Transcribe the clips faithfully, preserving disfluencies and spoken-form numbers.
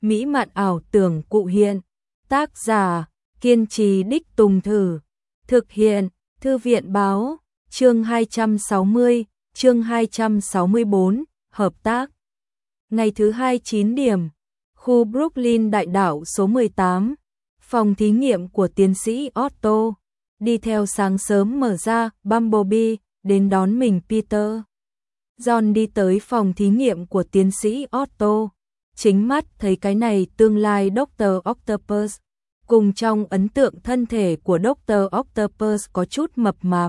mỹ mạn ảo tưởng cụ hiện. Tác giả, kiên trì đích tùng thử. Thực hiện, Thư viện báo, chương hai trăm sáu mươi, chương hai trăm sáu mươi tư, hợp tác. Ngày thứ hai chín điểm, khu Brooklyn đại đảo số mười tám, phòng thí nghiệm của tiến sĩ Otto, đi theo sáng sớm mở ra, Bumblebee, đến đón mình Peter. John đi tới phòng thí nghiệm của tiến sĩ Otto, chính mắt thấy cái này tương lai doctor Octopus, cùng trong ấn tượng thân thể của doctor Octopus có chút mập mạp.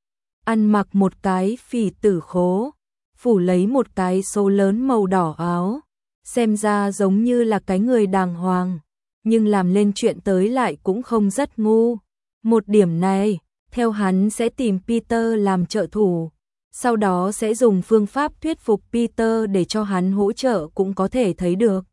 Ăn mặc một cái phỉ tử khố, phủ lấy một cái số lớn màu đỏ áo, xem ra giống như là cái người đàng hoàng, nhưng làm lên chuyện tới lại cũng không rất ngu. Một điểm này, theo hắn sẽ tìm Peter làm trợ thủ, sau đó sẽ dùng phương pháp thuyết phục Peter để cho hắn hỗ trợ cũng có thể thấy được.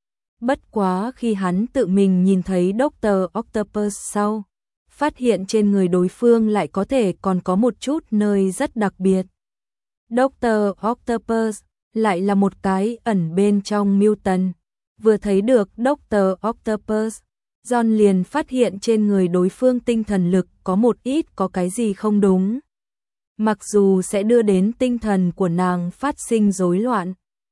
Bất quá khi hắn tự mình nhìn thấy doctor Octopus sau, phát hiện trên người đối phương lại có thể còn có một chút nơi rất đặc biệt. doctor Octopus lại là một cái ẩn bên trong mutant. Vừa thấy được doctor Octopus, John liền phát hiện trên người đối phương tinh thần lực có một ít có cái gì không đúng. Mặc dù sẽ đưa đến tinh thần của nàng phát sinh rối loạn,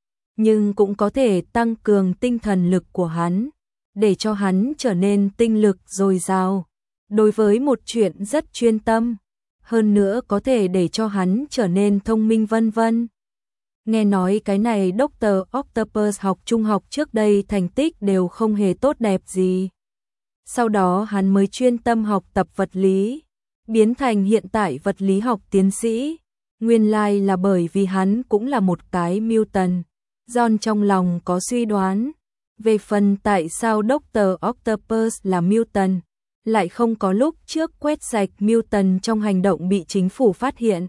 nhưng cũng có thể tăng cường tinh thần lực của hắn, để cho hắn trở nên tinh lực dồi dào, đối với một chuyện rất chuyên tâm, hơn nữa có thể để cho hắn trở nên thông minh vân vân. Nghe nói cái này doctor Octopus học trung học trước đây thành tích đều không hề tốt đẹp gì. Sau đó hắn mới chuyên tâm học tập vật lý, biến thành hiện tại vật lý học tiến sĩ. Nguyên lai là bởi vì hắn cũng là một cái mutant. John trong lòng có suy đoán, về phần tại sao doctor Octopus là mutant, lại không có lúc trước quét sạch mutant trong hành động bị chính phủ phát hiện.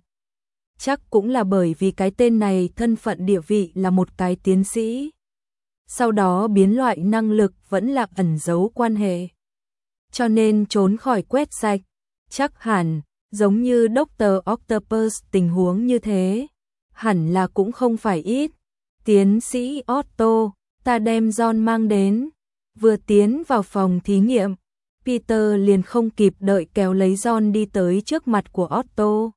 Chắc cũng là bởi vì cái tên này thân phận địa vị là một cái tiến sĩ. Sau đó biến loại năng lực vẫn là ẩn giấu quan hệ, cho nên trốn khỏi quét sạch. Chắc hẳn, giống như doctor Octopus tình huống như thế, hẳn là cũng không phải ít. Tiến sĩ Otto, ta đem John mang đến. Vừa tiến vào phòng thí nghiệm, Peter liền không kịp đợi kéo lấy John đi tới trước mặt của Otto.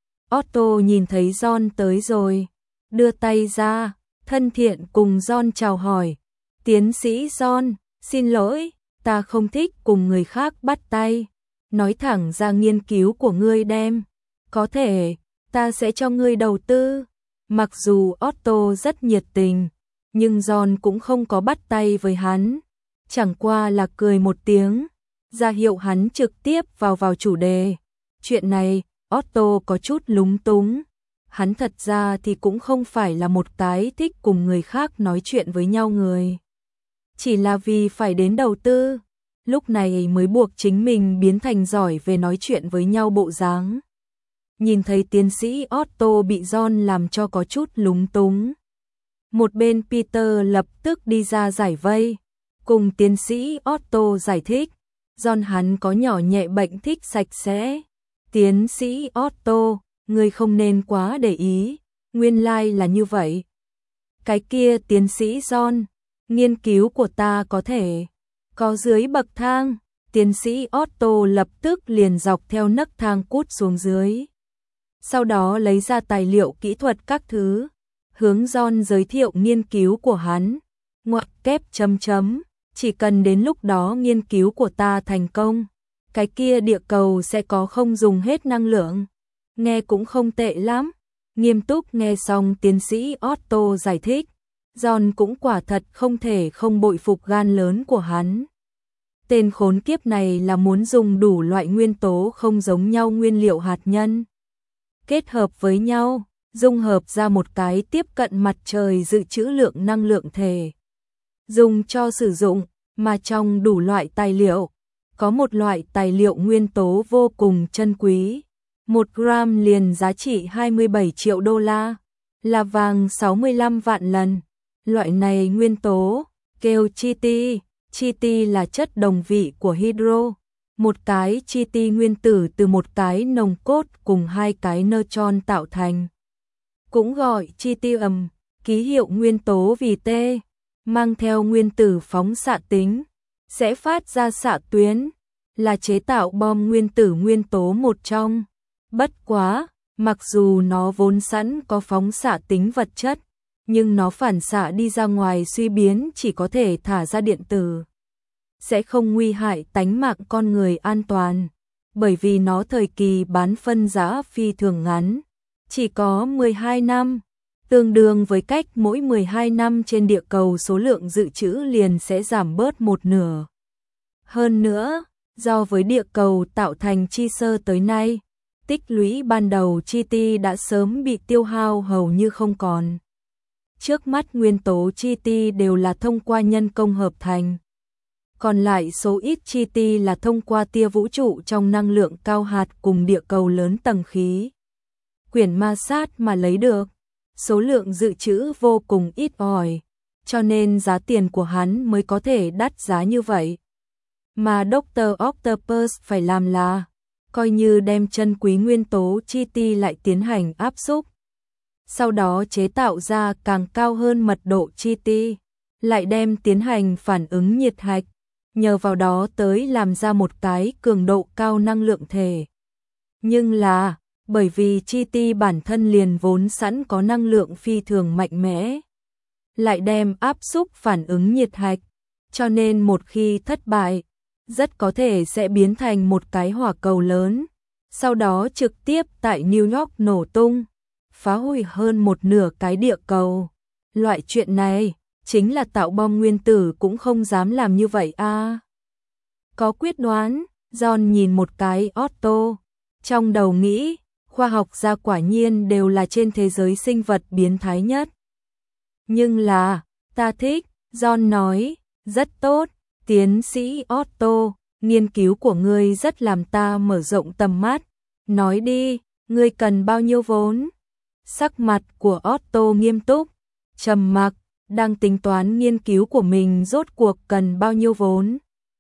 Otto nhìn thấy John tới rồi, đưa tay ra, thân thiện cùng John chào hỏi. Tiến sĩ John, xin lỗi, ta không thích cùng người khác bắt tay. Nói thẳng ra nghiên cứu của ngươi đem, có thể, ta sẽ cho ngươi đầu tư. Mặc dù Otto rất nhiệt tình, nhưng John cũng không có bắt tay với hắn, chẳng qua là cười một tiếng, ra hiệu hắn trực tiếp vào vào chủ đề. Chuyện này, Otto có chút lúng túng, hắn thật ra thì cũng không phải là một cái thích cùng người khác nói chuyện với nhau người. Chỉ là vì phải đến đầu tư, lúc này mới buộc chính mình biến thành giỏi về nói chuyện với nhau bộ dáng. Nhìn thấy tiến sĩ Otto bị John làm cho có chút lúng túng, một bên Peter lập tức đi ra giải vây, cùng tiến sĩ Otto giải thích. John hắn có nhỏ nhẹ bệnh thích sạch sẽ. Tiến sĩ Otto, ngươi không nên quá để ý, nguyên lai là như vậy. Cái kia tiến sĩ John, nghiên cứu của ta có thể có dưới bậc thang. Tiến sĩ Otto lập tức liền dọc theo nấc thang cút xuống dưới. Sau đó lấy ra tài liệu kỹ thuật các thứ, hướng John giới thiệu nghiên cứu của hắn. Ngoặc kép chấm chấm, chỉ cần đến lúc đó nghiên cứu của ta thành công, cái kia địa cầu sẽ có không dùng hết năng lượng. Nghe cũng không tệ lắm. Nghiêm túc nghe xong tiến sĩ Otto giải thích, John cũng quả thật không thể không bội phục gan lớn của hắn. Tên khốn kiếp này là muốn dùng đủ loại nguyên tố không giống nhau nguyên liệu hạt nhân, kết hợp với nhau, dung hợp ra một cái tiếp cận mặt trời dự trữ lượng năng lượng thể, dùng cho sử dụng. Mà trong đủ loại tài liệu, có một loại tài liệu nguyên tố vô cùng chân quý, một gram liền giá trị hai mươi bảy triệu đô la, là vàng sáu mươi lăm vạn lần. Loại này nguyên tố kêu triti, triti là chất đồng vị của hydro, một cái triti nguyên tử từ một cái nồng cốt cùng hai cái neutron tạo thành, cũng gọi tritium, ký hiệu nguyên tố vì T. mang theo nguyên tử phóng xạ tính, sẽ phát ra xạ tuyến, là chế tạo bom nguyên tử nguyên tố một trong. Bất quá, mặc dù nó vốn sẵn có phóng xạ tính vật chất, nhưng nó phản xạ đi ra ngoài suy biến chỉ có thể thả ra điện tử, sẽ không nguy hại tánh mạng con người an toàn, bởi vì nó thời kỳ bán phân rã phi thường ngắn, chỉ có mười hai năm, tương đương với cách mỗi mười hai năm trên địa cầu số lượng dự trữ liền sẽ giảm bớt một nửa. Hơn nữa, do với địa cầu tạo thành chi sơ tới nay, tích lũy ban đầu chi ti đã sớm bị tiêu hao hầu như không còn. Trước mắt nguyên tố chi ti đều là thông qua nhân công hợp thành. Còn lại số ít chi ti là thông qua tia vũ trụ trong năng lượng cao hạt cùng địa cầu lớn tầng khí quyển ma sát mà lấy được. Số lượng dự trữ vô cùng ít ỏi, cho nên giá tiền của hắn mới có thể đắt giá như vậy. Mà Doctor Octopus phải làm là, coi như đem chân quý nguyên tố chi ti lại tiến hành áp xúc. Sau đó chế tạo ra càng cao hơn mật độ chi ti, lại đem tiến hành phản ứng nhiệt hạch, nhờ vào đó tới làm ra một cái cường độ cao năng lượng thể. Nhưng là, bởi vì chi ti bản thân liền vốn sẵn có năng lượng phi thường mạnh mẽ, lại đem áp xúc phản ứng nhiệt hạch, cho nên một khi thất bại, rất có thể sẽ biến thành một cái hỏa cầu lớn, sau đó trực tiếp tại New York nổ tung, phá hủy hơn một nửa cái địa cầu. Loại chuyện này, chính là tạo bom nguyên tử cũng không dám làm như vậy a. À. Có quyết đoán, John nhìn một cái Otto, trong đầu nghĩ, khoa học gia quả nhiên đều là trên thế giới sinh vật biến thái nhất. Nhưng là, ta thích, John nói, rất tốt, tiến sĩ Otto, nghiên cứu của ngươi rất làm ta mở rộng tầm mắt. Nói đi, ngươi cần bao nhiêu vốn? Sắc mặt của Otto nghiêm túc, trầm mặc, đang tính toán nghiên cứu của mình rốt cuộc cần bao nhiêu vốn.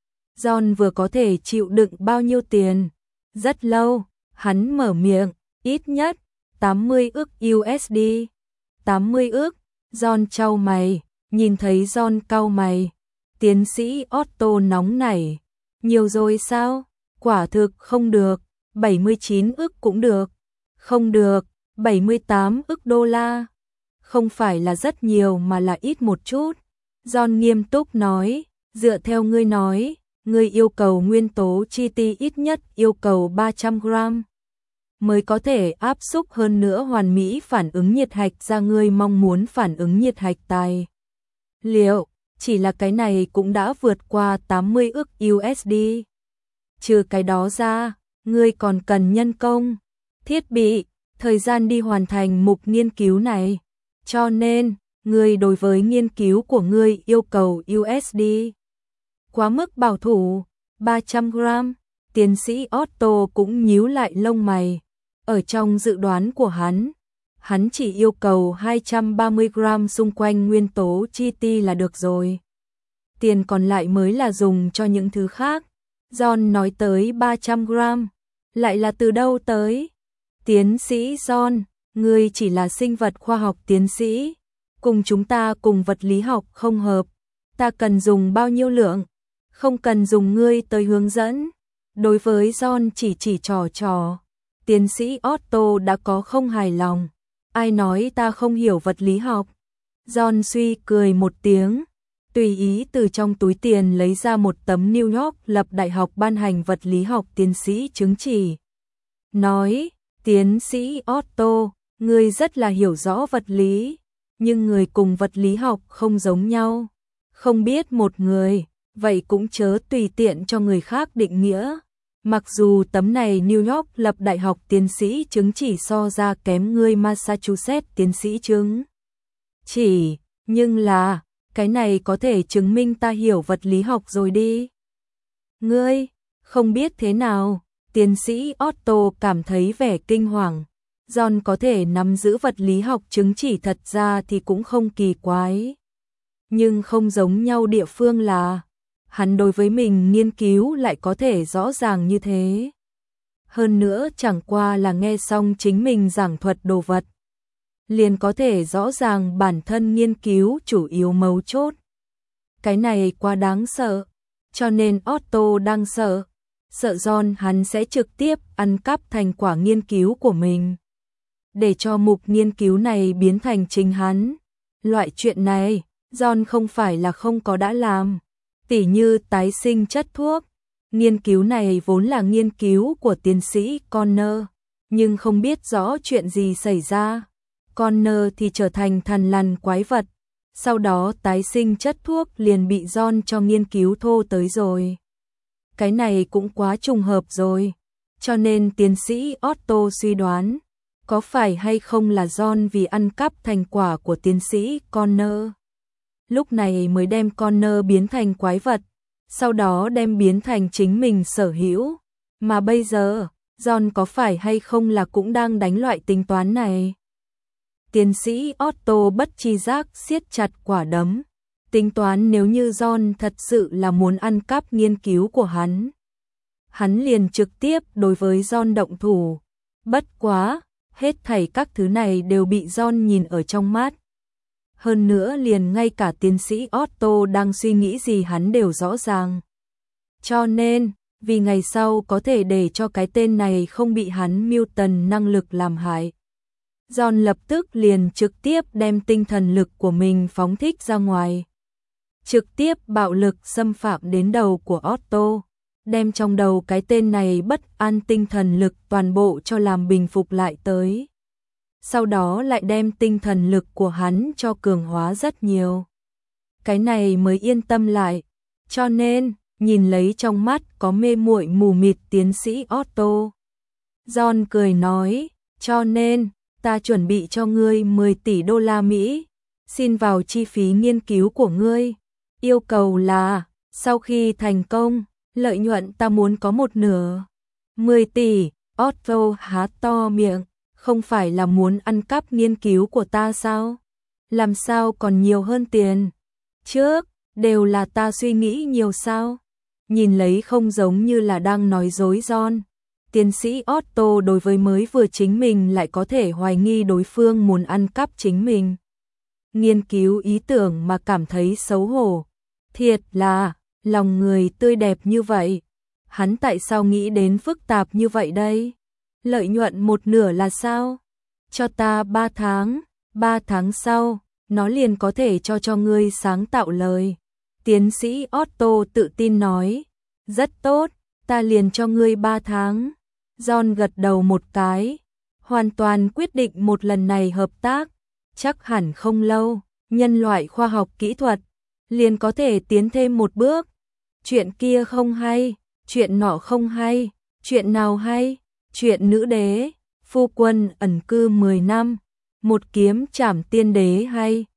John vừa có thể chịu đựng bao nhiêu tiền. Rất lâu, hắn mở miệng, ít nhất tám mươi ức u ét đê. tám mươi ức, John chau mày, nhìn thấy John cau mày. Tiến sĩ Otto nóng nảy, nhiều rồi sao? Quả thực không được, bảy mươi chín ức cũng được. Không được, bảy mươi tám ức đô la. Không phải là rất nhiều mà là ít một chút. John nghiêm túc nói, dựa theo ngươi nói, ngươi yêu cầu nguyên tố chi ti ít nhất yêu cầu ba trăm gram, mới có thể áp xúc hơn nữa hoàn mỹ phản ứng nhiệt hạch ra ngươi mong muốn phản ứng nhiệt hạch tài. Liệu, chỉ là cái này cũng đã vượt qua tám mươi ức u ét đê. Trừ cái đó ra, ngươi còn cần nhân công, thiết bị, thời gian đi hoàn thành mục nghiên cứu này. Cho nên, ngươi đối với nghiên cứu của ngươi yêu cầu u ét đê quá mức bảo thủ, ba trăm gram. Tiến sĩ Otto cũng nhíu lại lông mày. Ở trong dự đoán của hắn, hắn chỉ yêu cầu hai trăm ba mươi gram xung quanh nguyên tố chi ti là được rồi. Tiền còn lại mới là dùng cho những thứ khác. John nói tới ba trăm gram, lại là từ đâu tới? Tiến sĩ John, ngươi chỉ là sinh vật khoa học tiến sĩ, cùng chúng ta cùng vật lý học không hợp. Ta cần dùng bao nhiêu lượng? Không cần dùng ngươi tới hướng dẫn. Đối với John chỉ chỉ trò trò, tiến sĩ Otto đã có không hài lòng. Ai nói ta không hiểu vật lý học? John suy cười một tiếng, tùy ý từ trong túi tiền lấy ra một tấm New York lập đại học ban hành vật lý học tiến sĩ chứng chỉ. Nói, tiến sĩ Otto, ngươi rất là hiểu rõ vật lý, nhưng người cùng vật lý học không giống nhau. Không biết một người, vậy cũng chớ tùy tiện cho người khác định nghĩa. Mặc dù tấm này New York lập đại học tiến sĩ chứng chỉ so ra kém ngươi Massachusetts tiến sĩ chứng chỉ, nhưng là, cái này có thể chứng minh ta hiểu vật lý học rồi đi. Ngươi, không biết thế nào, tiến sĩ Otto cảm thấy vẻ kinh hoàng. John có thể nắm giữ vật lý học chứng chỉ thật ra thì cũng không kỳ quái. Nhưng không giống nhau địa phương là, hắn đối với mình nghiên cứu lại có thể rõ ràng như thế. Hơn nữa chẳng qua là nghe xong chính mình giảng thuật đồ vật, liền có thể rõ ràng bản thân nghiên cứu chủ yếu mấu chốt. Cái này quá đáng sợ, cho nên Otto đang sợ, sợ John hắn sẽ trực tiếp ăn cắp thành quả nghiên cứu của mình, để cho mục nghiên cứu này biến thành chính hắn. Loại chuyện này, John không phải là không có đã làm, tỉ như tái sinh chất thuốc. Nghiên cứu này vốn là nghiên cứu của tiến sĩ Connor, nhưng không biết rõ chuyện gì xảy ra. Connor thì trở thành thằn lằn quái vật, sau đó tái sinh chất thuốc liền bị John cho nghiên cứu thô tới rồi. Cái này cũng quá trùng hợp rồi, cho nên tiến sĩ Otto suy đoán, có phải hay không là John vì ăn cắp thành quả của tiến sĩ Connor, lúc này mới đem Connor biến thành quái vật, sau đó đem biến thành chính mình sở hữu. Mà bây giờ, John có phải hay không là cũng đang đánh loại tính toán này? Tiến sĩ Otto bất tri giác siết chặt quả đấm, tính toán nếu như John thật sự là muốn ăn cắp nghiên cứu của hắn, hắn liền trực tiếp đối với John động thủ. Bất quá, hết thảy các thứ này đều bị John nhìn ở trong mắt. Hơn nữa liền ngay cả tiến sĩ Otto đang suy nghĩ gì hắn đều rõ ràng. Cho nên, vì ngày sau có thể để cho cái tên này không bị hắn mưu tần năng lực làm hại, John lập tức liền trực tiếp đem tinh thần lực của mình phóng thích ra ngoài, trực tiếp bạo lực xâm phạm đến đầu của Otto, đem trong đầu cái tên này bất an tinh thần lực toàn bộ cho làm bình phục lại tới. Sau đó lại đem tinh thần lực của hắn cho cường hóa rất nhiều. Cái này mới yên tâm lại, cho nên, nhìn lấy trong mắt có mê muội mù mịt tiến sĩ Otto, John cười nói, cho nên, ta chuẩn bị cho ngươi mười tỷ đô la Mỹ, xin vào chi phí nghiên cứu của ngươi. Yêu cầu là, sau khi thành công, lợi nhuận ta muốn có một nửa. mười tỷ, Otto há to miệng, không phải là muốn ăn cắp nghiên cứu của ta sao? Làm sao còn nhiều hơn tiền? Trước, đều là ta suy nghĩ nhiều sao? Nhìn lấy không giống như là đang nói dối John. Tiến sĩ Otto đối với mới vừa chính mình lại có thể hoài nghi đối phương muốn ăn cắp chính mình nghiên cứu ý tưởng mà cảm thấy xấu hổ. Thiệt là, lòng người tươi đẹp như vậy, hắn tại sao nghĩ đến phức tạp như vậy đây? Lợi nhuận một nửa là sao? Cho ta ba tháng, ba tháng sau, nó liền có thể cho cho ngươi sáng tạo lời. Tiến sĩ Otto tự tin nói, rất tốt, ta liền cho ngươi ba tháng. John gật đầu một cái, hoàn toàn quyết định một lần này hợp tác, chắc hẳn không lâu, nhân loại khoa học kỹ thuật liền có thể tiến thêm một bước. Chuyện kia không hay, chuyện nọ không hay, chuyện nào hay? Chuyện nữ đế, phu quân ẩn cư mười năm, một kiếm trảm tiên đế hay?